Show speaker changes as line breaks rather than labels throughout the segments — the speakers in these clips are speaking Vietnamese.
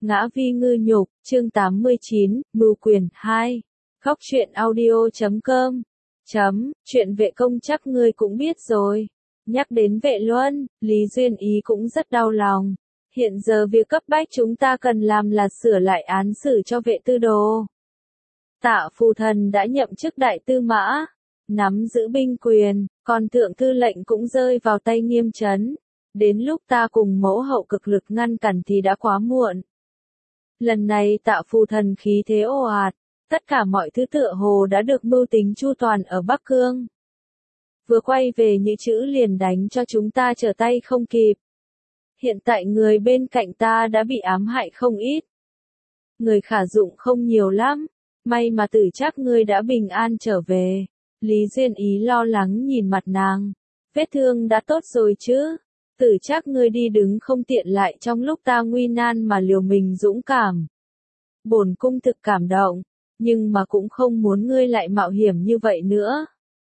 Ngã vi ngư nhục, chương 89, mưu quyền 2. Khóc chuyện audio.com. Chuyện vệ công chắc ngươi cũng biết rồi. Nhắc đến vệ luân, Lý Duyên Ý cũng rất đau lòng. Hiện giờ việc cấp bách chúng ta cần làm là sửa lại án xử cho vệ tư đồ. Tạ Phù Thần đã nhậm chức đại tư mã, nắm giữ binh quyền, còn thượng tư lệnh cũng rơi vào tay Nghiêm Chấn. Đến lúc ta cùng mẫu hậu cực lực ngăn cản thì đã quá muộn. Lần này Tạ Phù Thần khí thế ồ ạt, tất cả mọi thứ tựa hồ đã được mưu tính chu toàn ở Bắc Cương. Vừa quay về Nhữ Chữ liền đánh cho chúng ta trở tay không kịp. Hiện tại người bên cạnh ta đã bị ám hại không ít. Người khả dụng không nhiều lắm, may mà Tử Trác ngươi đã bình an trở về. Lý Duyên Ý lo lắng nhìn mặt nàng. Vết thương đã tốt rồi chứ? Tử Trác ngươi đi đứng không tiện lại trong lúc ta nguy nan mà liều mình dũng cảm. Bổn cung thực cảm động, nhưng mà cũng không muốn ngươi lại mạo hiểm như vậy nữa.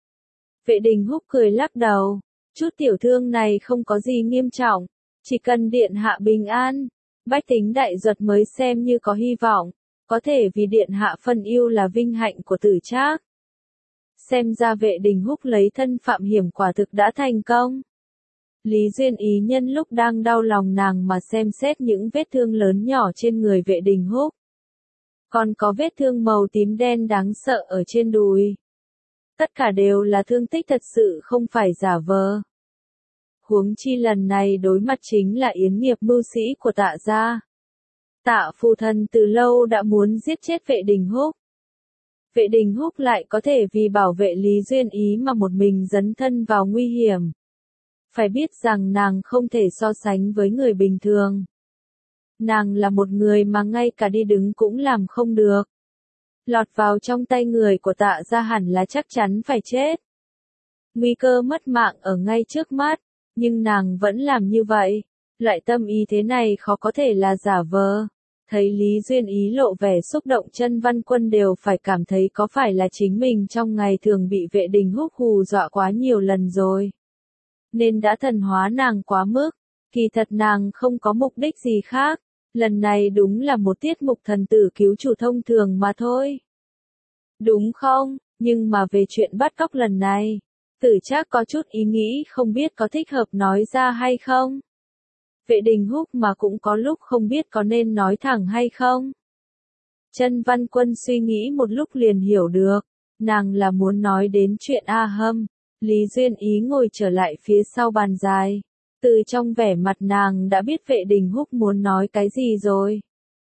Vệ Đình Húc cười lắc đầu, chút tiểu thương này không có gì nghiêm trọng, chỉ cần điện hạ bình an, bách tính đại duật mới xem như có hy vọng, có thể vì điện hạ phân ưu là vinh hạnh của Tử Trác. Xem ra Vệ Đình Húc lấy thân phạm hiểm quả thực đã thành công. Lý Duyên Ý nhân lúc đang đau lòng nàng mà xem xét những vết thương lớn nhỏ trên người Vệ Đình Húc. Còn có vết thương màu tím đen đáng sợ ở trên đùi. Tất cả đều là thương tích thật sự không phải giả vờ. Huống chi lần này đối mặt chính là yến nghiệp mưu sĩ của Tạ gia. Tạ Phù Thần từ lâu đã muốn giết chết Vệ Đình Húc. Vệ Đình Húc lại có thể vì bảo vệ Lý Duyên Ý mà một mình dấn thân vào nguy hiểm. Phải biết rằng nàng không thể so sánh với người bình thường. Nàng là một người mà ngay cả đi đứng cũng làm không được. Lọt vào trong tay người của Tạ gia hẳn là chắc chắn phải chết. Nguy cơ mất mạng ở ngay trước mắt, nhưng nàng vẫn làm như vậy. Loại tâm ý thế này khó có thể là giả vờ. Thấy Lý Duyên Ý lộ vẻ xúc động, Chân Văn Quân đều phải cảm thấy có phải là chính mình trong ngày thường bị Vệ Đình Húc hù dọa quá nhiều lần rồi. Nên đã thần hóa nàng quá mức, kỳ thật nàng không có mục đích gì khác, lần này đúng là một tiết mục thần tử cứu chủ thông thường mà thôi. Đúng không, nhưng mà về chuyện bắt cóc lần này, Tử Trác có chút ý nghĩ không biết có thích hợp nói ra hay không. Vệ Đình Húc mà cũng có lúc không biết có nên nói thẳng hay không. Chân Văn Quân suy nghĩ một lúc liền hiểu được, nàng là muốn nói đến chuyện A Hâm. Lý Duyên Ý ngồi trở lại phía sau bàn dài. Từ trong vẻ mặt nàng đã biết Vệ Đình Húc muốn nói cái gì rồi.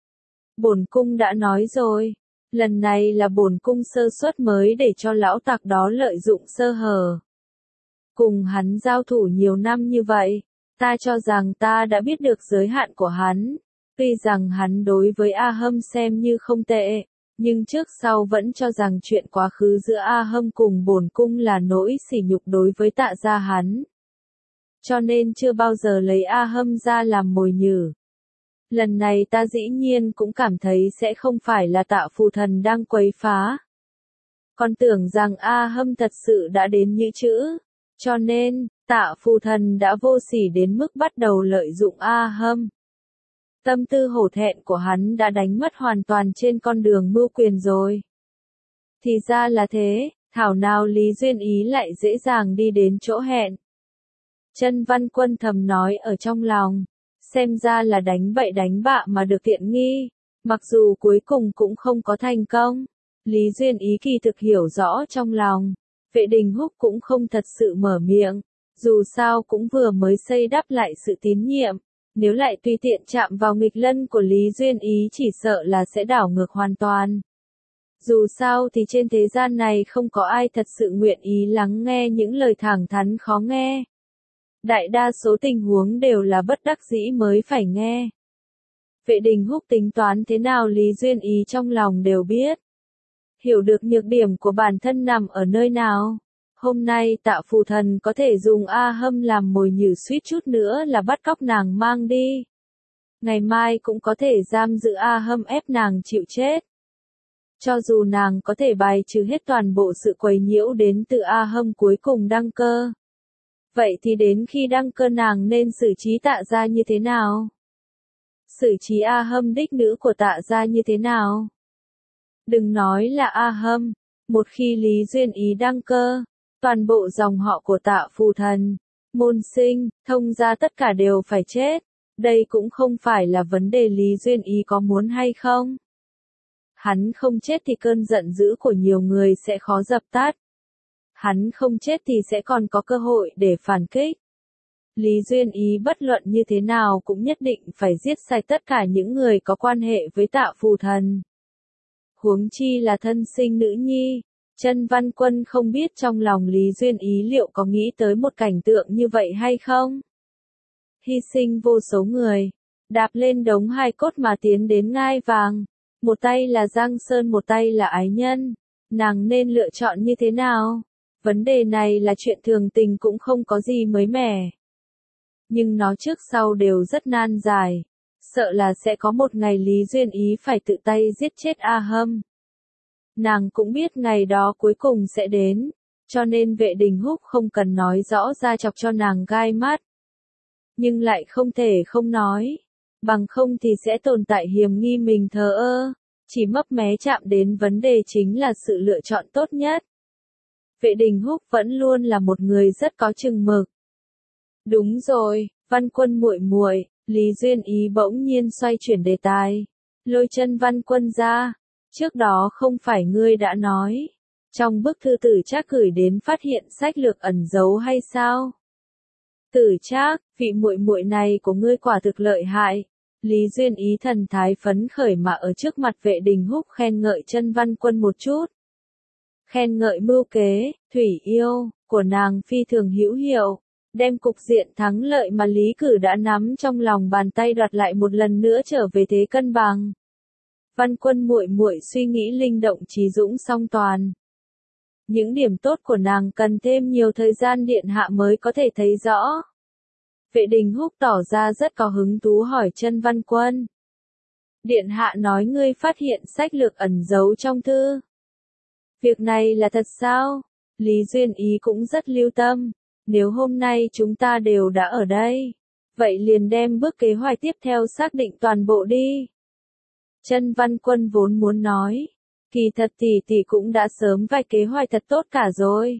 Bổn cung đã nói rồi. Lần này là bổn cung sơ suất mới để cho lão tặc đó lợi dụng sơ hở. Cùng hắn giao thủ nhiều năm như vậy, ta cho rằng ta đã biết được giới hạn của hắn. Tuy rằng hắn đối với A Hâm xem như không tệ, nhưng trước sau vẫn cho rằng chuyện quá khứ giữa A Hâm cùng bổn cung là nỗi sỉ nhục đối với Tạ gia hắn. Cho nên chưa bao giờ lấy A Hâm ra làm mồi nhử. Lần này ta dĩ nhiên cũng cảm thấy sẽ không phải là Tạ Phù Thần đang quấy phá. Còn tưởng rằng A Hâm thật sự đã đến Nhữ Chữ. Cho nên, Tạ Phù Thần đã vô sỉ đến mức bắt đầu lợi dụng A Hâm. Tâm tư hổ thẹn của hắn đã đánh mất hoàn toàn trên con đường mưu quyền rồi. Thì ra là thế, thảo nào Lý Duyên Ý lại dễ dàng đi đến chỗ hẹn. Chân Văn Quân thầm nói ở trong lòng, xem ra là đánh bậy đánh bạ mà được tiện nghi, mặc dù cuối cùng cũng không có thành công. Lý Duyên Ý kỳ thực hiểu rõ trong lòng, Vệ Đình Húc cũng không thật sự mở miệng, dù sao cũng vừa mới xây đắp lại sự tín nhiệm. Nếu lại tùy tiện chạm vào nghịch lân của Lý Duyên Ý chỉ sợ là sẽ đảo ngược hoàn toàn. Dù sao thì trên thế gian này không có ai thật sự nguyện ý lắng nghe những lời thẳng thắn khó nghe. Đại đa số tình huống đều là bất đắc dĩ mới phải nghe. Vệ Đình Húc tính toán thế nào Lý Duyên Ý trong lòng đều biết. Hiểu được nhược điểm của bản thân nằm ở nơi nào. Hôm nay Tạ Phù Thần có thể dùng A Hâm làm mồi nhử, suýt chút nữa là bắt cóc nàng mang đi. Ngày mai cũng có thể giam giữ A Hâm ép nàng chịu chết. Cho dù nàng có thể bài trừ hết toàn bộ sự quấy nhiễu đến từ A Hâm cuối cùng đăng cơ. Vậy thì đến khi đăng cơ nàng nên xử trí Tạ gia như thế nào? xử trí A Hâm đích nữ của Tạ gia như thế nào? Đừng nói là A Hâm, một khi Lý Duyên Ý đăng cơ, toàn bộ dòng họ của Tạ Phù Thần, Môn Sinh, Thông gia tất cả đều phải chết. Đây cũng không phải là vấn đề Lý Duyên Ý có muốn hay không. Hắn không chết thì cơn giận dữ của nhiều người sẽ khó dập tắt. Hắn không chết thì sẽ còn có cơ hội để phản kích. Lý Duyên Ý bất luận như thế nào cũng nhất định phải giết sạch tất cả những người có quan hệ với Tạ Phù Thần. Huống chi là thân sinh nữ nhi. Chân Văn Quân không biết trong lòng Lý Duyên Ý liệu có nghĩ tới một cảnh tượng như vậy hay không? Hy sinh vô số người, đạp lên đống hài cốt mà tiến đến ngai vàng. Một tay là Giang Sơn, một tay là ái nhân. Nàng nên lựa chọn như thế nào? Vấn đề này là chuyện thường tình cũng không có gì mới mẻ. Nhưng nó trước sau đều rất nan giải. Sợ là sẽ có một ngày Lý Duyên Ý phải tự tay giết chết A Hâm. Nàng cũng biết ngày đó cuối cùng sẽ đến, cho nên Vệ Đình Húc không cần nói rõ ra chọc cho nàng gai mắt. Nhưng lại không thể không nói, bằng không thì sẽ tồn tại hiềm nghi mình thờ ơ, chỉ mấp mé chạm đến vấn đề chính là sự lựa chọn tốt nhất. Vệ Đình Húc vẫn luôn là một người rất có chừng mực. Đúng rồi, Văn Quân muội muội, Lý Duyên Ý bỗng nhiên xoay chuyển đề tài, lôi Chân Văn Quân ra. Trước đó không phải ngươi đã nói, trong bức thư Tử Trác gửi đến phát hiện sách lược ẩn giấu hay sao? Tử Trác, vị muội muội này của ngươi quả thực lợi hại. Lý Duyên Ý thần thái phấn khởi mà ở trước mặt Vệ Đình Húc khen ngợi Chân Văn Quân một chút. Khen ngợi mưu kế, thủy yêu, của nàng phi thường hữu hiệu, đem cục diện thắng lợi mà Lý Cử đã nắm trong lòng bàn tay đoạt lại một lần nữa trở về thế cân bằng. Văn Quân muội muội suy nghĩ linh động trí dũng song toàn. Những điểm tốt của nàng cần thêm nhiều thời gian điện hạ mới có thể thấy rõ. Vệ Đình Húc tỏ ra rất có hứng thú hỏi Chân Văn Quân. Điện hạ nói ngươi phát hiện sách lược ẩn giấu trong thư. Việc này là thật sao? Lý Duyên Ý cũng rất lưu tâm. Nếu hôm nay chúng ta đều đã ở đây, vậy liền đem bước kế hoạch tiếp theo xác định toàn bộ đi. Chân Văn Quân vốn muốn nói, kỳ thật tỷ cũng đã sớm vạch kế hoạch thật tốt cả rồi.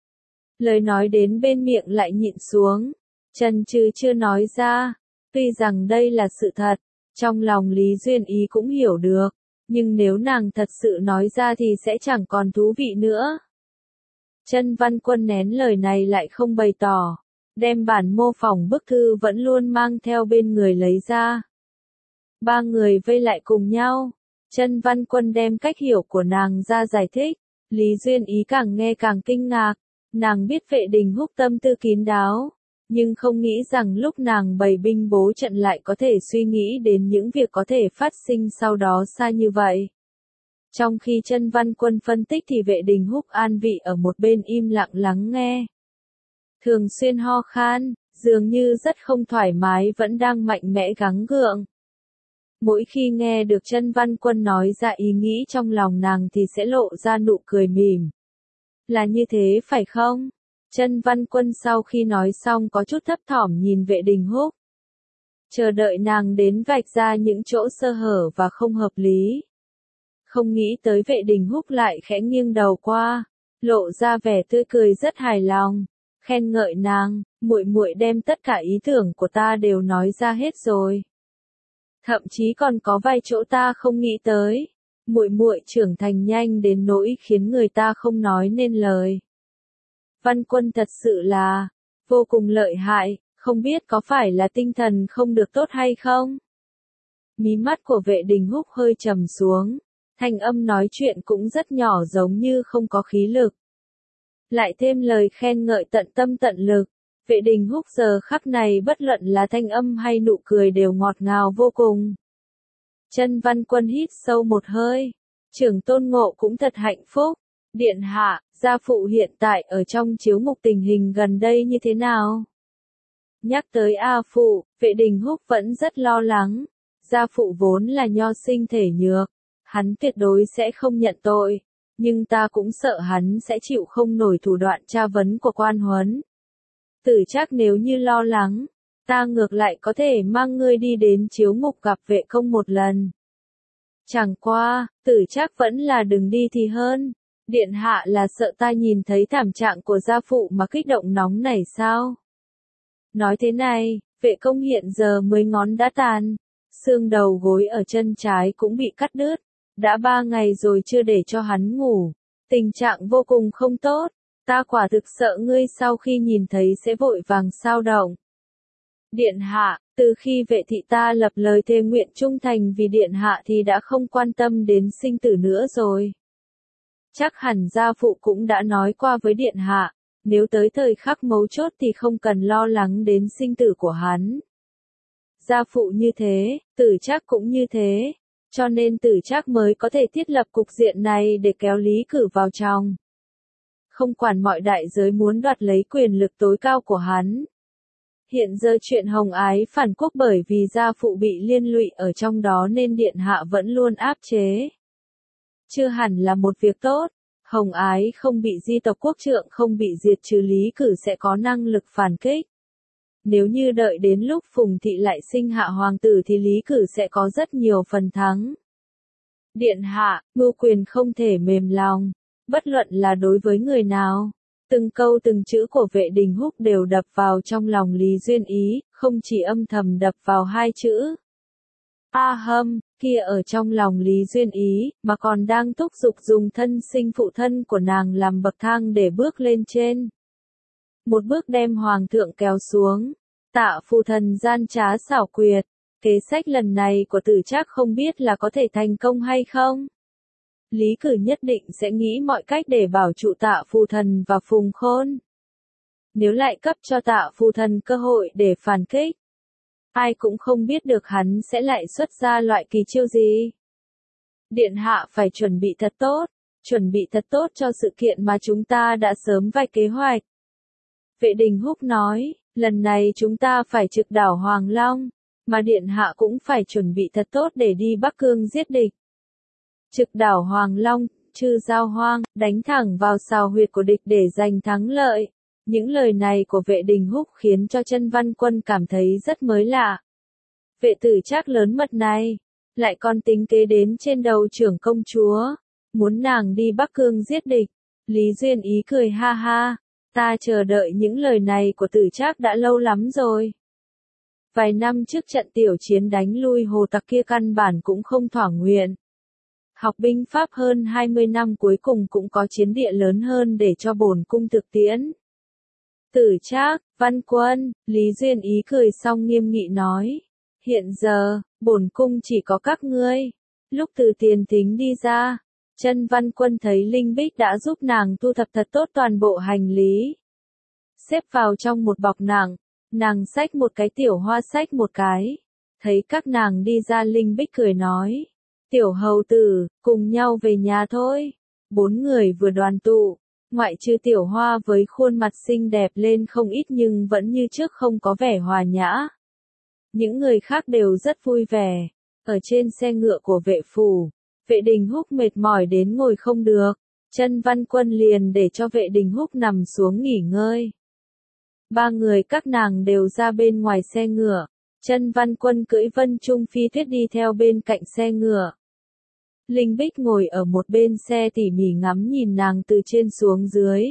Lời nói đến bên miệng lại nhịn xuống, Chân Trư chưa nói ra, tuy rằng đây là sự thật, trong lòng Lý Duyên Ý cũng hiểu được, nhưng nếu nàng thật sự nói ra thì sẽ chẳng còn thú vị nữa. Chân Văn Quân nén lời này lại không bày tỏ, đem bản mô phỏng bức thư vẫn luôn mang theo bên người lấy ra. Ba người vây lại cùng nhau, Chân Văn Quân đem cách hiểu của nàng ra giải thích, Lý Duyên Ý càng nghe càng kinh ngạc, nàng biết Vệ Đình Húc tâm tư kín đáo, nhưng không nghĩ rằng lúc nàng bày binh bố trận lại có thể suy nghĩ đến những việc có thể phát sinh sau đó xa như vậy. Trong khi Chân Văn Quân phân tích thì Vệ Đình Húc an vị ở một bên im lặng lắng nghe. Thường xuyên ho khan, dường như rất không thoải mái vẫn đang mạnh mẽ gắng gượng. Mỗi khi nghe được Chân Văn Quân nói ra ý nghĩ trong lòng nàng thì sẽ lộ ra nụ cười mỉm. Là như thế phải không? Chân Văn Quân sau khi nói xong có chút thấp thỏm nhìn Vệ Đình Húc. Chờ đợi nàng đến vạch ra những chỗ sơ hở và không hợp lý. Không nghĩ tới Vệ Đình Húc lại khẽ nghiêng đầu qua, lộ ra vẻ tươi cười rất hài lòng, khen ngợi nàng, muội muội đem tất cả ý tưởng của ta đều nói ra hết rồi. Thậm chí còn có vài chỗ ta không nghĩ tới. Muội muội trưởng thành nhanh đến nỗi khiến người ta không nói nên lời. Văn Quân thật sự là vô cùng lợi hại, không biết có phải là tinh thần không được tốt hay không? Mí mắt của Vệ Đình Húc hơi trầm xuống, thanh âm nói chuyện cũng rất nhỏ giống như không có khí lực. Lại thêm lời khen ngợi tận tâm tận lực, Vệ Đình Húc giờ khắc này bất luận là thanh âm hay nụ cười đều ngọt ngào vô cùng. Chân Văn Quân hít sâu một hơi, trưởng Tôn Ngộ cũng thật hạnh phúc. Điện hạ, gia phụ hiện tại ở trong chiếu ngục tình hình gần đây như thế nào? Nhắc tới A phụ, Vệ Đình Húc vẫn rất lo lắng. Gia phụ vốn là nho sinh thể nhược, hắn tuyệt đối sẽ không nhận tội, nhưng ta cũng sợ hắn sẽ chịu không nổi thủ đoạn tra vấn của quan huấn. Tử Trác nếu như lo lắng, Ta ngược lại có thể mang ngươi đi đến chiếu ngục gặp vệ công một lần. Chẳng qua, Tử Trác vẫn là đừng đi thì hơn. Điện hạ là sợ ta nhìn thấy thảm trạng của gia phụ mà kích động nóng nảy sao? Nói thế này, vệ công hiện giờ mới ngón đã tàn, xương đầu gối ở chân trái cũng bị cắt đứt, đã 3 ngày rồi chưa để cho hắn ngủ, tình trạng vô cùng không tốt, ta quả thực sợ ngươi sau khi nhìn thấy sẽ vội vàng xao động. Điện hạ, từ khi vệ thị ta lập lời thề nguyện trung thành vì điện hạ thì đã không quan tâm đến sinh tử nữa rồi. Chắc hẳn gia phụ cũng đã nói qua với điện hạ, nếu tới thời khắc mấu chốt thì không cần lo lắng đến sinh tử của hắn. Gia phụ như thế, Tử Trác cũng như thế, cho nên Tử Trác mới có thể thiết lập cục diện này để kéo Lý Cử vào trong. Không quản mọi đại giới muốn đoạt lấy quyền lực tối cao của hắn. Hiện giờ chuyện Hồng Ái phản quốc bởi vì gia phụ bị liên lụy ở trong đó nên điện hạ vẫn luôn áp chế. Chưa hẳn là một việc tốt, Hồng Ái không bị di tộc quốc trượng không bị diệt trừ Lý Cử sẽ có năng lực phản kích. Nếu như đợi đến lúc Phùng Thị lại sinh hạ hoàng tử thì Lý Cử sẽ có rất nhiều phần thắng. Điện hạ, mưu quyền không thể mềm lòng, bất luận là đối với người nào. Từng câu từng chữ của Vệ Đình Húc đều đập vào trong lòng Lý Duyên Ý, không chỉ âm thầm đập vào 2 chữ. A hâm, kia ở trong lòng Lý Duyên Ý, mà còn đang thúc giục dùng thân sinh phụ thân của nàng làm bậc thang để bước lên trên. Một bước đem hoàng thượng kéo xuống, Tạ Phu Thần gian trá xảo quyệt, kế sách lần này của Tử Trác không biết là có thể thành công hay không. Lý Cử nhất định sẽ nghĩ mọi cách để bảo trụ Tạ Phu Thần và Phùng Khôn. Nếu lại cấp cho Tạ Phu Thần cơ hội để phản kích, ai cũng không biết được hắn sẽ lại xuất ra loại kỳ chiêu gì. Điện hạ phải chuẩn bị thật tốt cho sự kiện mà chúng ta đã sớm vạch kế hoạch. Vệ Đình Húc nói, lần này chúng ta phải trực đảo Hoàng Long, mà điện hạ cũng phải chuẩn bị thật tốt để đi Bắc Cương giết địch. Trực đảo Hoàng Long, trừ giao hoang, đánh thẳng vào sào huyệt của địch để giành thắng lợi. Những lời này của Vệ Đình Húc khiến cho Chân Văn Quân cảm thấy rất mới lạ. Vệ Tử Trác lớn mật này, lại còn tính kế đến trên đầu trưởng công chúa, muốn nàng đi Bắc Cương giết địch. Lý Duyên Ý cười ha ha, ta chờ đợi những lời này của Tử Trác đã lâu lắm rồi. Vài năm trước trận tiểu chiến đánh lui Hồ Tặc kia căn bản cũng không thỏa nguyện. Học binh Pháp hơn 20 năm cuối cùng cũng có chiến địa lớn hơn để cho bổn cung thực tiễn. Tử Trác, Văn Quân, Lý Duyên Ý cười xong nghiêm nghị nói. Hiện giờ, bổn cung chỉ có các ngươi. Lúc từ tiền thính đi ra, Chân Văn Quân thấy Linh Bích đã giúp nàng thu thập thật tốt toàn bộ hành lý. Xếp vào trong một bọc nặng, nàng xách một cái tiểu hoa xách một cái. Thấy các nàng đi ra Linh Bích cười nói. Tiểu hầu tử, cùng nhau về nhà thôi. 4 người vừa đoàn tụ, ngoại trừ tiểu hoa với khuôn mặt xinh đẹp lên không ít nhưng vẫn như trước không có vẻ hòa nhã. Những người khác đều rất vui vẻ. Ở trên xe ngựa của vệ phủ, Vệ Đình Húc mệt mỏi đến ngồi không được. Chân Văn Quân liền để cho Vệ Đình Húc nằm xuống nghỉ ngơi. 3 người các nàng đều ra bên ngoài xe ngựa. Chân Văn Quân cưỡi Vân Trung Phi Tuyết đi theo bên cạnh xe ngựa. Linh Bích ngồi ở một bên xe tỉ mỉ ngắm nhìn nàng từ trên xuống dưới.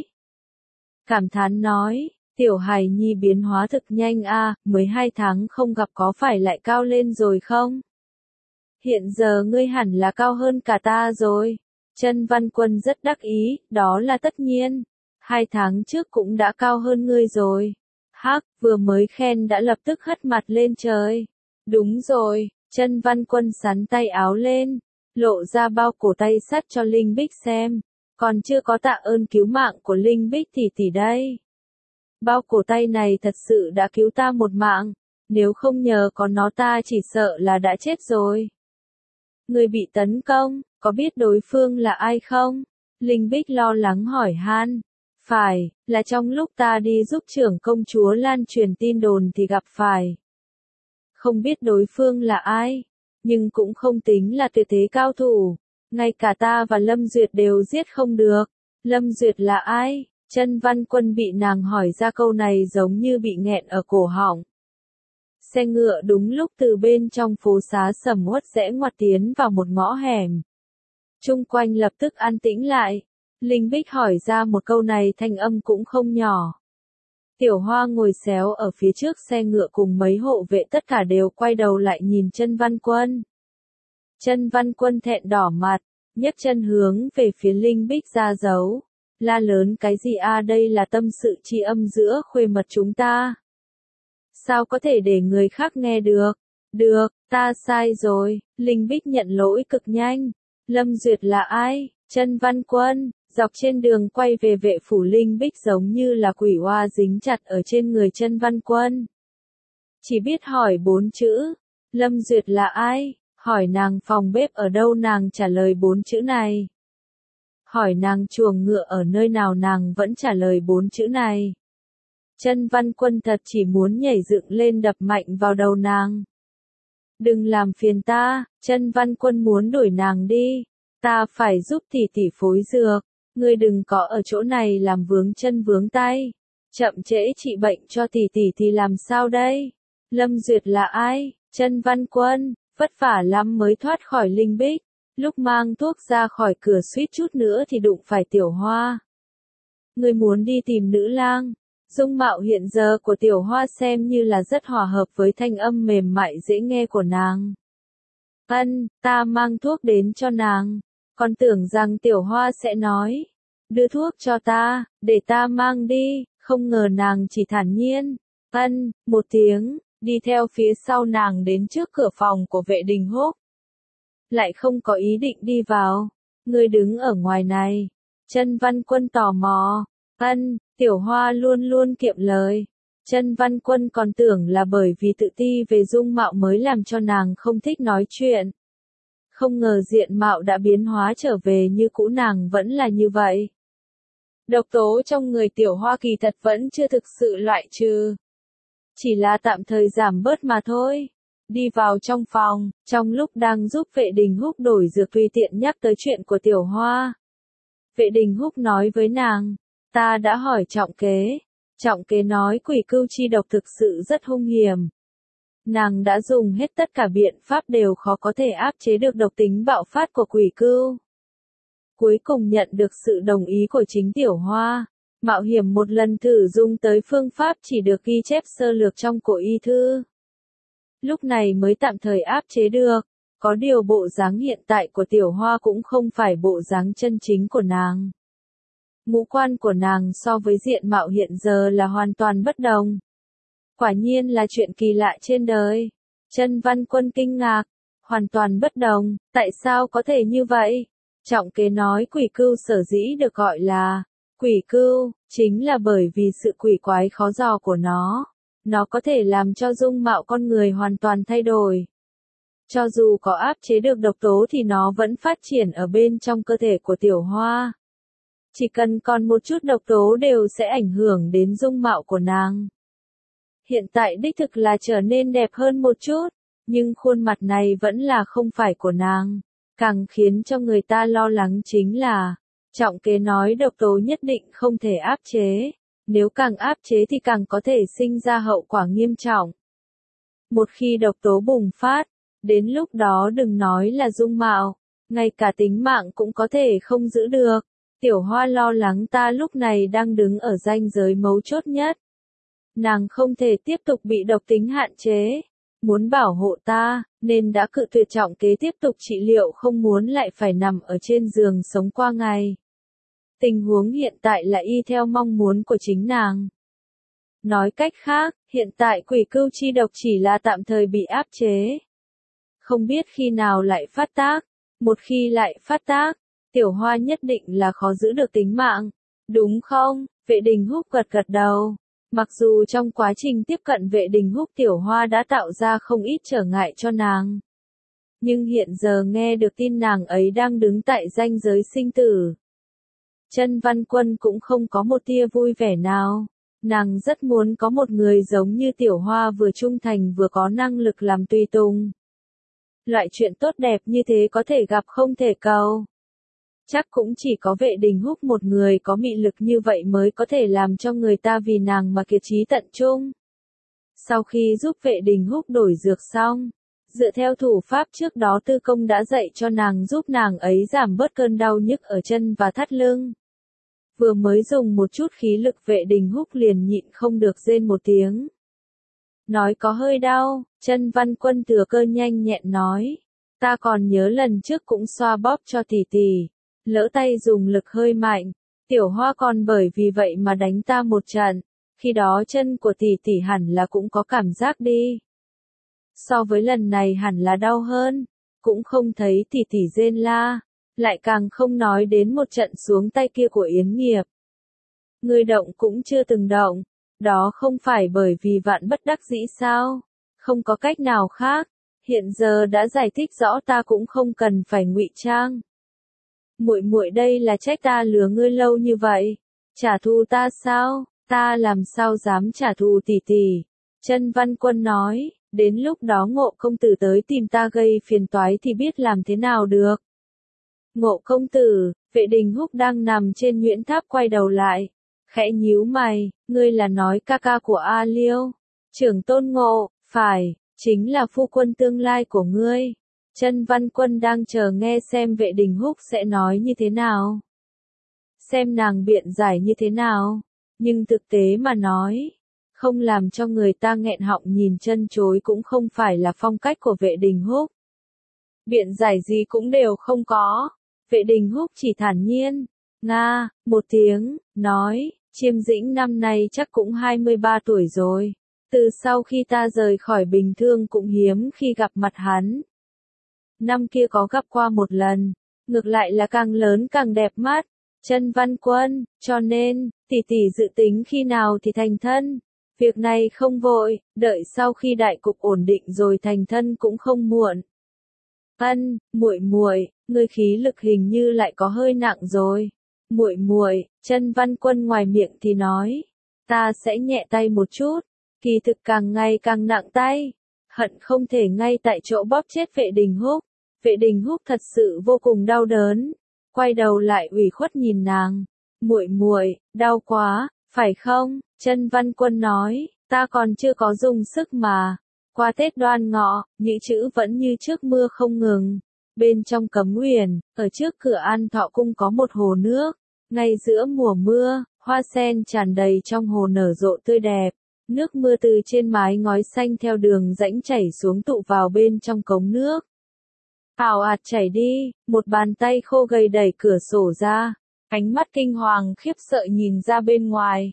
Cảm thán nói, tiểu hài nhi biến hóa thực nhanh a, 12 tháng không gặp có phải lại cao lên rồi không? Hiện giờ ngươi hẳn là cao hơn cả ta rồi. Chân Văn Quân rất đắc ý, đó là tất nhiên. 2 tháng trước cũng đã cao hơn ngươi rồi. Hắc, vừa mới khen đã lập tức hất mặt lên trời. Đúng rồi, Chân Văn Quân sắn tay áo lên, lộ ra bao cổ tay sắt cho Linh Bích xem. Còn chưa có tạ ơn cứu mạng của Linh Bích tỷ đây. Bao cổ tay này thật sự đã cứu ta một mạng, nếu không nhờ có nó ta chỉ sợ là đã chết rồi. Người bị tấn công, có biết đối phương là ai không? Linh Bích lo lắng hỏi han. Phải, là trong lúc ta đi giúp trưởng công chúa lan truyền tin đồn thì gặp phải. Không biết đối phương là ai, nhưng cũng không tính là tuyệt thế cao thủ. Ngay cả ta và Lâm Duyệt đều giết không được. Lâm Duyệt là ai? Chân Văn Quân bị nàng hỏi ra câu này giống như bị nghẹn ở cổ họng. Xe ngựa đúng lúc từ bên trong phố xá sầm uất rẽ ngoặt tiến vào một ngõ hẻm. Chung quanh lập tức an tĩnh lại. Linh Bích hỏi ra một câu này thanh âm cũng không nhỏ. Tiểu Hoa ngồi xéo ở phía trước xe ngựa cùng mấy hộ vệ tất cả đều quay đầu lại nhìn Chân Văn Quân. Chân Văn Quân thẹn đỏ mặt, nhấc chân hướng về phía Linh Bích ra dấu. La lớn cái gì a, đây là tâm sự tri âm giữa khuê mật chúng ta. Sao có thể để người khác nghe được? Được, ta sai rồi. Linh Bích nhận lỗi cực nhanh. Lâm Duyệt là ai? Chân Văn Quân. Dọc trên đường quay về vệ phủ, Linh Bích giống như là quỷ oa dính chặt ở trên người Chân Văn Quân. Chỉ biết hỏi 4 chữ. Lâm Duyệt là ai? Hỏi nàng phòng bếp ở đâu, nàng trả lời 4 chữ này. Hỏi nàng chuồng ngựa ở nơi nào, nàng vẫn trả lời 4 chữ này. Chân Văn Quân thật chỉ muốn nhảy dựng lên đập mạnh vào đầu nàng. Đừng làm phiền ta, Chân Văn Quân muốn đuổi nàng đi. Ta phải giúp tỷ tỷ phối dược. Ngươi đừng có ở chỗ này làm vướng chân vướng tay. Chậm trễ trị bệnh cho tỷ tỷ thì làm sao đây? Lâm Duyệt là ai? Chân Văn Quân, vất vả lắm mới thoát khỏi Linh Bích. Lúc mang thuốc ra khỏi cửa suýt chút nữa thì đụng phải Tiểu Hoa. Ngươi muốn đi tìm nữ lang. Dung mạo hiện giờ của Tiểu Hoa xem như là rất hòa hợp với thanh âm mềm mại dễ nghe của nàng. Ta mang thuốc đến cho nàng. Còn tưởng rằng Tiểu Hoa sẽ nói, đưa thuốc cho ta, để ta mang đi, không ngờ nàng chỉ thản nhiên, một tiếng, đi theo phía sau nàng đến trước cửa phòng của Vệ Đình Húc. Lại không có ý định đi vào, ngươi đứng ở ngoài này. Chân Văn Quân tò mò, Tiểu Hoa luôn luôn kiệm lời. Chân Văn Quân còn tưởng là bởi vì tự ti về dung mạo mới làm cho nàng không thích nói chuyện. Không ngờ diện mạo đã biến hóa trở về như cũ, nàng vẫn là như vậy. Độc tố trong người Tiểu Hoa kỳ thật vẫn chưa thực sự loại trừ. Chỉ là tạm thời giảm bớt mà thôi. Đi vào trong phòng, trong lúc đang giúp Vệ Đình Húc đổi dược tùy tiện nhắc tới chuyện của Tiểu Hoa. Vệ Đình Húc nói với nàng, ta đã hỏi Trọng Kế. Trọng Kế nói quỷ cưu chi độc thực sự rất hung hiểm. Nàng đã dùng hết tất cả biện pháp đều khó có thể áp chế được độc tính bạo phát của quỷ cưu. Cuối cùng nhận được sự đồng ý của chính Tiểu Hoa, mạo hiểm một lần thử dùng tới phương pháp chỉ được ghi chép sơ lược trong cổ y thư. Lúc này mới tạm thời áp chế được, có điều bộ dáng hiện tại của Tiểu Hoa cũng không phải bộ dáng chân chính của nàng. Ngũ quan của nàng so với diện mạo hiện giờ là hoàn toàn bất đồng. Quả nhiên là chuyện kỳ lạ trên đời. Chân Văn Quân kinh ngạc, hoàn toàn bất đồng, tại sao có thể như vậy? Trọng Kế nói quỷ cưu sở dĩ được gọi là quỷ cưu, chính là bởi vì sự quỷ quái khó dò của nó. Nó có thể làm cho dung mạo con người hoàn toàn thay đổi. Cho dù có áp chế được độc tố thì nó vẫn phát triển ở bên trong cơ thể của Tiểu Hoa. Chỉ cần còn một chút độc tố đều sẽ ảnh hưởng đến dung mạo của nàng. Hiện tại đích thực là trở nên đẹp hơn một chút, nhưng khuôn mặt này vẫn là không phải của nàng. Càng khiến cho người ta lo lắng chính là, Trọng Kế nói độc tố nhất định không thể áp chế. Nếu càng áp chế thì càng có thể sinh ra hậu quả nghiêm trọng. Một khi độc tố bùng phát, đến lúc đó đừng nói là dung mạo, ngay cả tính mạng cũng có thể không giữ được. Tiểu Hoa lo lắng ta lúc này đang đứng ở ranh giới mấu chốt nhất. Nàng không thể tiếp tục bị độc tính hạn chế. Muốn bảo hộ ta, nên đã cự tuyệt Trọng Kế tiếp tục trị liệu, không muốn lại phải nằm ở trên giường sống qua ngày. Tình huống hiện tại là y theo mong muốn của chính nàng. Nói cách khác, hiện tại quỷ cưu chi độc chỉ là tạm thời bị áp chế. Không biết khi nào lại phát tác. Một khi lại phát tác, Tiểu Hoa nhất định là khó giữ được tính mạng. Đúng không? Vệ Đình Húc gật gật đầu. Mặc dù trong quá trình tiếp cận Vệ Đình Húc Tiểu Hoa đã tạo ra không ít trở ngại cho nàng. Nhưng hiện giờ nghe được tin nàng ấy đang đứng tại ranh giới sinh tử. Chân Văn Quân cũng không có một tia vui vẻ nào. Nàng rất muốn có một người giống như Tiểu Hoa vừa trung thành vừa có năng lực làm tùy tùng. Loại chuyện tốt đẹp như thế có thể gặp không thể cầu. Chắc cũng chỉ có Vệ Đình Húc một người có mị lực như vậy mới có thể làm cho người ta vì nàng mà kiệt chí tận trung. Sau khi giúp vệ đình húc đổi dược xong, dựa theo thủ pháp trước đó Tư Công đã dạy cho nàng giúp nàng ấy giảm bớt cơn đau nhức ở chân và thắt lưng. Vừa mới dùng một chút khí lực vệ đình húc liền nhịn không được rên một tiếng. Nói có hơi đau, chân Văn Quân thừa cơ nhanh nhẹn nói. Ta còn nhớ lần trước cũng xoa bóp cho tỷ tỷ, lỡ tay dùng lực hơi mạnh, Tiểu Hoa còn bởi vì vậy mà đánh ta một trận, khi đó chân của tỷ tỷ hẳn là cũng có cảm giác đi. So với lần này hẳn là đau hơn, cũng không thấy tỷ tỷ rên la, lại càng không nói đến một trận xuống tay kia của Yến Nghiệp. Ngươi động cũng chưa từng động, đó không phải bởi vì vạn bất đắc dĩ sao, không có cách nào khác, hiện giờ đã giải thích rõ ta cũng không cần phải ngụy trang. Muội muội đây là trách ta lừa ngươi lâu như vậy, trả thù ta sao, ta làm sao dám trả thù tỷ tỷ. Chân Văn Quân nói, đến lúc đó Ngộ công tử tới tìm ta gây phiền toái thì biết làm thế nào được. Ngộ công tử, vệ đình húc đang nằm trên nhuyễn tháp quay đầu lại, khẽ nhíu mày, ngươi là nói ca ca của A Liêu, trưởng tôn Ngộ, phải, chính là phu quân tương lai của ngươi. Chân Văn Quân đang chờ nghe xem vệ đình húc sẽ nói như thế nào. Xem nàng biện giải như thế nào, nhưng thực tế mà nói, không làm cho người ta nghẹn họng nhìn chân chối cũng không phải là phong cách của vệ đình húc. Biện giải gì cũng đều không có, vệ đình húc chỉ thản nhiên, nga, một tiếng, nói, Chiêm Dĩnh năm nay chắc cũng 23 tuổi rồi, từ sau khi ta rời khỏi Bình Thương cũng hiếm khi gặp mặt hắn. Năm kia có gặp qua một lần, ngược lại là càng lớn càng đẹp mắt. Chân Văn Quân, cho nên, tỷ tỷ dự tính khi nào thì thành thân. Việc này không vội, đợi sau khi đại cục ổn định rồi thành thân cũng không muộn. Ân, muội muội, ngươi khí lực hình như lại có hơi nặng rồi. Muội muội, Chân Văn Quân ngoài miệng thì nói, ta sẽ nhẹ tay một chút, kỳ thực càng ngày càng nặng tay, hận không thể ngay tại chỗ bóp chết vệ đình húc. Vệ đình húc thật sự vô cùng đau đớn, quay đầu lại ủy khuất nhìn nàng, muội muội, đau quá, phải không? Chân Văn Quân nói, ta còn chưa có dùng sức mà. Qua Tết Đoan Ngọ, những chữ vẫn như trước mưa không ngừng. Bên trong Cấm Uyển, ở trước cửa An Thọ Cung có một hồ nước, ngay giữa mùa mưa, hoa sen tràn đầy trong hồ nở rộ tươi đẹp. Nước mưa từ trên mái ngói xanh theo đường rãnh chảy xuống tụ vào bên trong cống nước. Ào ạt chảy đi, một bàn tay khô gầy đẩy cửa sổ ra, ánh mắt kinh hoàng khiếp sợ nhìn ra bên ngoài.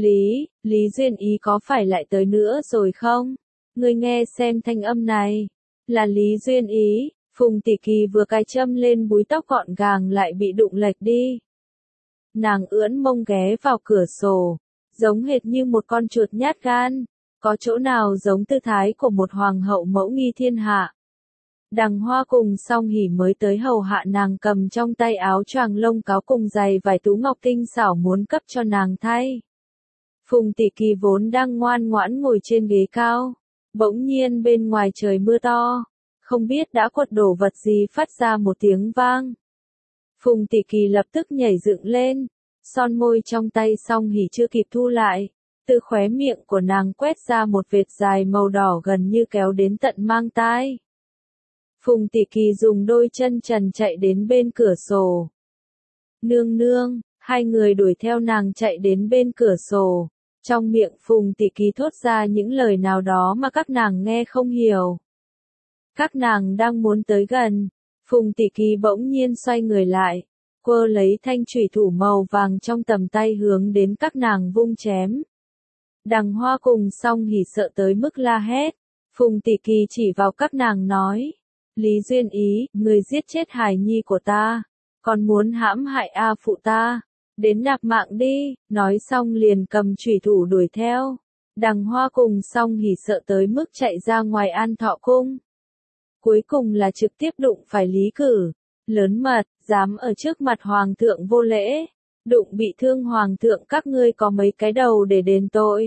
Lý Duyên Ý có phải lại tới nữa rồi không? Ngươi nghe xem thanh âm này. Là Lý Duyên Ý, Phùng Tỷ Kỳ vừa cài châm lên búi tóc gọn gàng lại bị đụng lệch đi. Nàng ưỡn mông ghé vào cửa sổ, giống hệt như một con chuột nhát gan, có chỗ nào giống tư thái của một hoàng hậu mẫu nghi thiên hạ. Đằng Hoa cùng Song Hỉ mới tới hầu hạ nàng cầm trong tay áo choàng lông cáo cùng giày vải tú ngọc tinh xảo muốn cấp cho nàng thay. Phùng Tỷ Kỳ vốn đang ngoan ngoãn ngồi trên ghế cao, bỗng nhiên bên ngoài trời mưa to, không biết đã quật đổ vật gì phát ra một tiếng vang. Phùng Tỷ Kỳ lập tức nhảy dựng lên, son môi trong tay Song Hỉ chưa kịp thu lại, từ khóe miệng của nàng quét ra một vệt dài màu đỏ gần như kéo đến tận mang tai. Phùng Tỷ Kỳ dùng đôi chân trần chạy đến bên cửa sổ. Nương nương, hai người đuổi theo nàng chạy đến bên cửa sổ. Trong miệng Phùng Tỷ Kỳ thốt ra những lời nào đó mà các nàng nghe không hiểu. Các nàng đang muốn tới gần, Phùng Tỷ Kỳ bỗng nhiên xoay người lại, quơ lấy thanh chủy thủ màu vàng trong tầm tay hướng đến các nàng vung chém. Đằng Hoa cùng Song Hỉ sợ tới mức la hét. Phùng Tỷ Kỳ chỉ vào các nàng nói, Lý Duyên Ý, người giết chết hài nhi của ta, còn muốn hãm hại A phụ ta, đến nạp mạng đi, nói xong liền cầm chủy thủ đuổi theo. Đằng Hoa cùng Song Hỉ sợ tới mức chạy ra ngoài An Thọ Cung. Cuối cùng là trực tiếp đụng phải Lý Cử, lớn mật, dám ở trước mặt Hoàng thượng vô lễ, đụng bị thương Hoàng thượng các ngươi có mấy cái đầu để đền tội.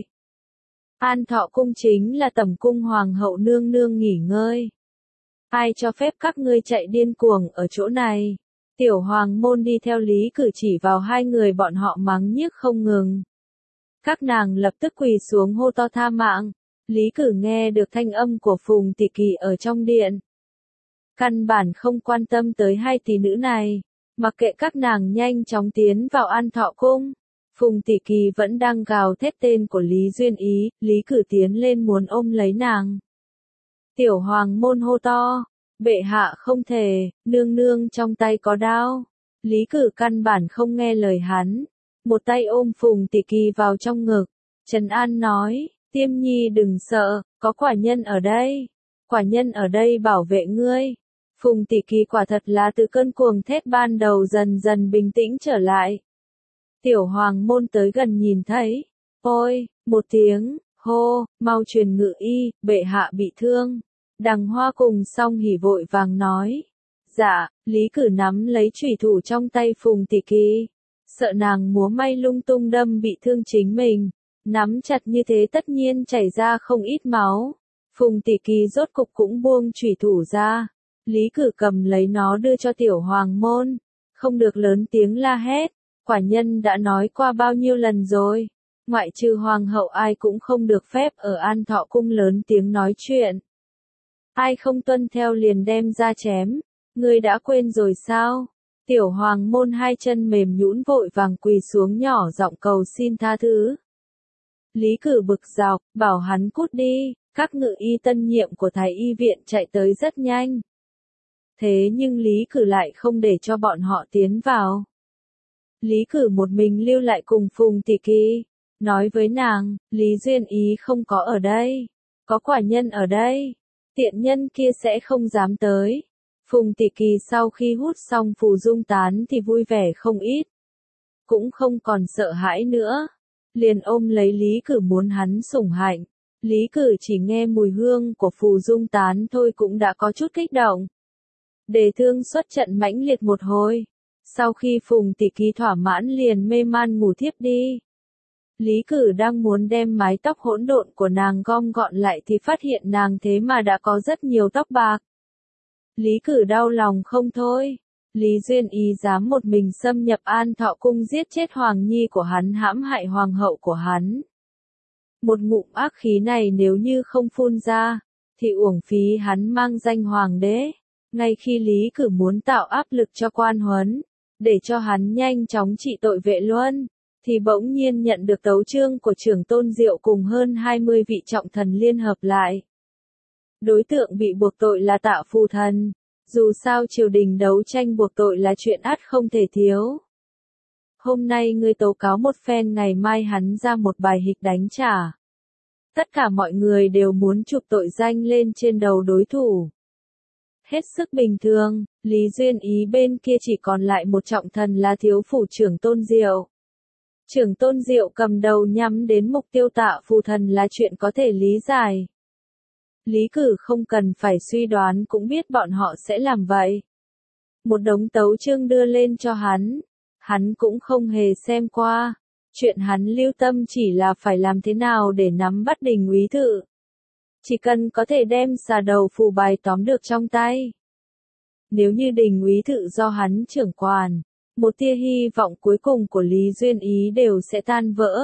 An Thọ Cung chính là tẩm cung Hoàng hậu nương nương nghỉ ngơi. Ai cho phép các ngươi chạy điên cuồng ở chỗ này? Tiểu Hoàng môn đi theo Lý Cử chỉ vào hai người bọn họ mắng nhiếc không ngừng. Các nàng lập tức quỳ xuống hô to tha mạng. Lý Cử nghe được thanh âm của Phùng Tỷ Kỳ ở trong điện. Căn bản không quan tâm tới hai tỷ nữ này, mặc kệ các nàng nhanh chóng tiến vào An Thọ Cung. Phùng Tỷ Kỳ vẫn đang gào thét tên của Lý Duyên Ý, Lý Cử tiến lên muốn ôm lấy nàng. Tiểu Hoàng Môn hô to, bệ hạ không thể, nương nương trong tay có đao. Lý Cử căn bản không nghe lời hắn, một tay ôm Phùng Tỷ Kỳ vào trong ngực, trấn an nói, Tiêm Nhi đừng sợ, có quả nhân ở đây, quả nhân ở đây bảo vệ ngươi. Phùng Tỷ Kỳ quả thật là từ cơn cuồng thét ban đầu dần dần bình tĩnh trở lại. Tiểu Hoàng Môn tới gần nhìn thấy, ôi, một tiếng, hô, mau truyền ngự y, bệ hạ bị thương. Đằng Hoa cùng Song Hỉ vội vàng nói, dạ. Lý Cử nắm lấy chủy thủ trong tay Phùng Tỷ Kỳ, sợ nàng múa may lung tung đâm bị thương chính mình, nắm chặt như thế tất nhiên chảy ra không ít máu. Phùng Tỷ Kỳ rốt cục cũng buông chủy thủ ra, Lý Cử cầm lấy nó đưa cho Tiểu Hoàng Môn, không được lớn tiếng la hét, quả nhân đã nói qua bao nhiêu lần rồi, ngoại trừ Hoàng hậu ai cũng không được phép ở An Thọ Cung lớn tiếng nói chuyện. Ai không tuân theo liền đem ra chém. Ngươi đã quên rồi sao? Tiểu Hoàng Môn hai chân mềm nhũn vội vàng quỳ xuống nhỏ giọng cầu xin tha thứ. Lý Cử bực dọc, bảo hắn cút đi, các ngự y tân nhiệm của Thái y viện chạy tới rất nhanh. Thế nhưng Lý Cử lại không để cho bọn họ tiến vào. Lý Cử một mình lưu lại cùng Phùng Tỷ Kỳ, nói với nàng, Lý Duyên Ý không có ở đây, có quả nhân ở đây, tiện nhân kia sẽ không dám tới. Phùng Tỷ Kỳ sau khi hút xong phù dung tán thì vui vẻ không ít. Cũng không còn sợ hãi nữa. Liền ôm lấy Lý Cử muốn hắn sủng hạnh. Lý Cử chỉ nghe mùi hương của phù dung tán thôi cũng đã có chút kích động. Đề thương xuất trận mãnh liệt một hồi. Sau khi Phùng Tỷ Kỳ thỏa mãn liền mê man ngủ thiếp đi. Lý Cử đang muốn đem mái tóc hỗn độn của nàng gom gọn lại thì phát hiện nàng thế mà đã có rất nhiều tóc bạc. Lý Cử đau lòng không thôi. Lý Duyên Ý dám một mình xâm nhập An Thọ Cung giết chết Hoàng Nhi của hắn, hãm hại Hoàng hậu của hắn. Một ngụm ác khí này nếu như không phun ra, thì uổng phí hắn mang danh Hoàng đế. Ngay khi Lý Cử muốn tạo áp lực cho Quan Huấn, để cho hắn nhanh chóng trị tội Vệ Luân, thì bỗng nhiên nhận được tấu chương của Trưởng Tôn Diệu cùng hơn 20 vị trọng thần liên hợp lại. Đối tượng bị buộc tội là Tạ Phù Thần. Dù sao triều đình đấu tranh buộc tội là chuyện ắt không thể thiếu. Hôm nay ngươi tố cáo một phen, ngày mai hắn ra một bài hịch đánh trả. Tất cả mọi người đều muốn chụp tội danh lên trên đầu đối thủ. Hết sức bình thường, Lý Duyên Ý bên kia chỉ còn lại một trọng thần là thiếu phủ Trưởng Tôn Diệu. Trưởng Tôn Diệu cầm đầu nhắm đến mục tiêu Tạ Phù Thần là chuyện có thể lý giải. Lý Cử không cần phải suy đoán cũng biết bọn họ sẽ làm vậy. Một đống tấu chương đưa lên cho hắn cũng không hề xem qua. Chuyện hắn lưu tâm chỉ là phải làm thế nào để nắm bắt Đình úy thự. Chỉ cần có thể đem xà đầu phù bài tóm được trong tay. Nếu như Đình úy thự do hắn trưởng quản, một tia hy vọng cuối cùng của Lý Duyên Ý đều sẽ tan vỡ.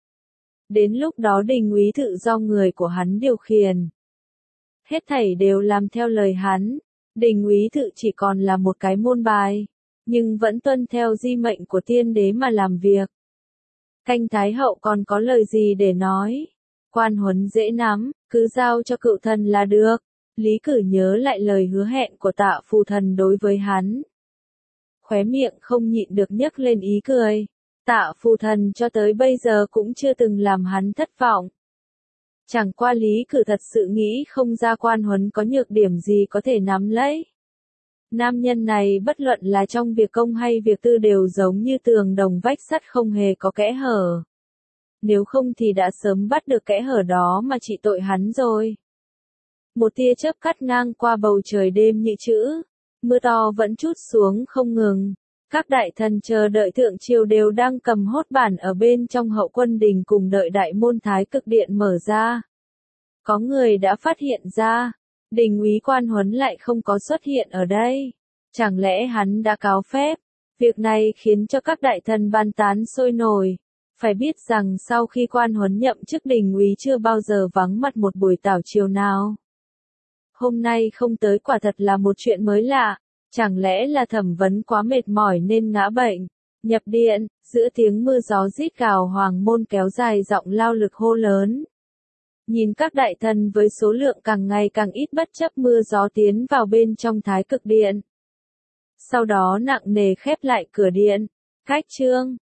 Đến lúc đó Đình úy thự do người của hắn điều khiển. Hết thảy đều làm theo lời hắn, Đình úy thự chỉ còn là một cái môn bài, nhưng vẫn tuân theo di mệnh của tiên đế mà làm việc. Canh Thái hậu còn có lời gì để nói? Quan Huấn dễ nắm, cứ giao cho cựu thần là được. Lý Cử nhớ lại lời hứa hẹn của Tạ Phù Thần đối với hắn. Khóe miệng không nhịn được nhấc lên ý cười. Tạ Phù Thần cho tới bây giờ cũng chưa từng làm hắn thất vọng. Chẳng qua Lý Cử thật sự nghĩ không ra Quan Huấn có nhược điểm gì có thể nắm lấy. Nam nhân này bất luận là trong việc công hay việc tư đều giống như tường đồng vách sắt không hề có kẽ hở. Nếu không thì đã sớm bắt được kẽ hở đó mà trị tội hắn rồi. Một tia chớp cắt ngang qua bầu trời đêm như chữ. Mưa to vẫn trút xuống không ngừng. Các đại thần chờ đợi thượng triều đều đang cầm hốt bản ở bên trong hậu quân đình cùng đợi đại môn thái cực điện mở ra. Có người đã phát hiện ra, Đình úy Quan Huấn lại không có xuất hiện ở đây. Chẳng lẽ hắn đã cáo phép? Việc này khiến cho các đại thần bàn tán sôi nổi. Phải biết rằng sau khi Quan Huấn nhậm chức đình úy chưa bao giờ vắng mặt một buổi tảo chiều nào. Hôm nay không tới quả thật là một chuyện mới lạ, chẳng lẽ là Thẩm Vấn quá mệt mỏi nên ngã bệnh. Nhập điện, giữa tiếng mưa gió rít gào Hoàng Môn kéo dài giọng lao lực hô lớn. Nhìn các đại thần với số lượng càng ngày càng ít bất chấp mưa gió tiến vào bên trong Thái Cực Điện. Sau đó nặng nề khép lại cửa điện. Khách trương,